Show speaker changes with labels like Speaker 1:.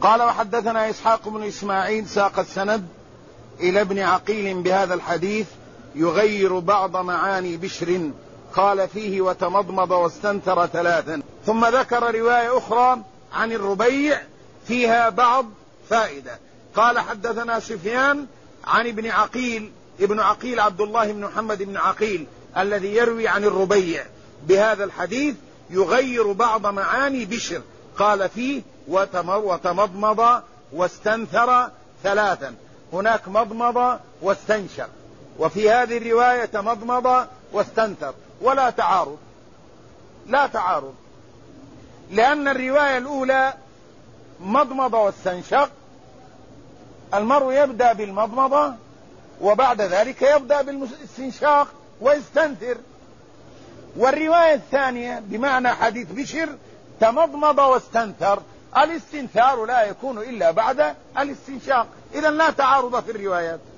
Speaker 1: قال وحدثنا إسحاق بن إسماعيل ساق السند إلى ابن عقيل بهذا الحديث يغير بعض معاني بشر قال فيه وتمضمض واستنثر 3. ثم ذكر رواية أخرى عن الربيع فيها بعض فائدة. قال حدثنا سفيان عن ابن عقيل عبد الله بن محمد بن عقيل الذي يروي عن الربيع بهذا الحديث يغير بعض معاني بشر قال فيه وتمضمض واستنثر 3. هناك مضمض واستنشق، وفي هذه الرواية تمضمض واستنثر، ولا تعارض، لا تعارض، لأن الرواية الأولى مضمض واستنشق، المرء يبدأ بالمضمضة وبعد ذلك يبدأ بالاستنشاق ويستنثر. والرواية الثانية بمعنى حديث بشر تمضمض واستنثر، الاستنثار لا يكون إلا بعد الاستنشاق، إذن لا تعارض في الروايات.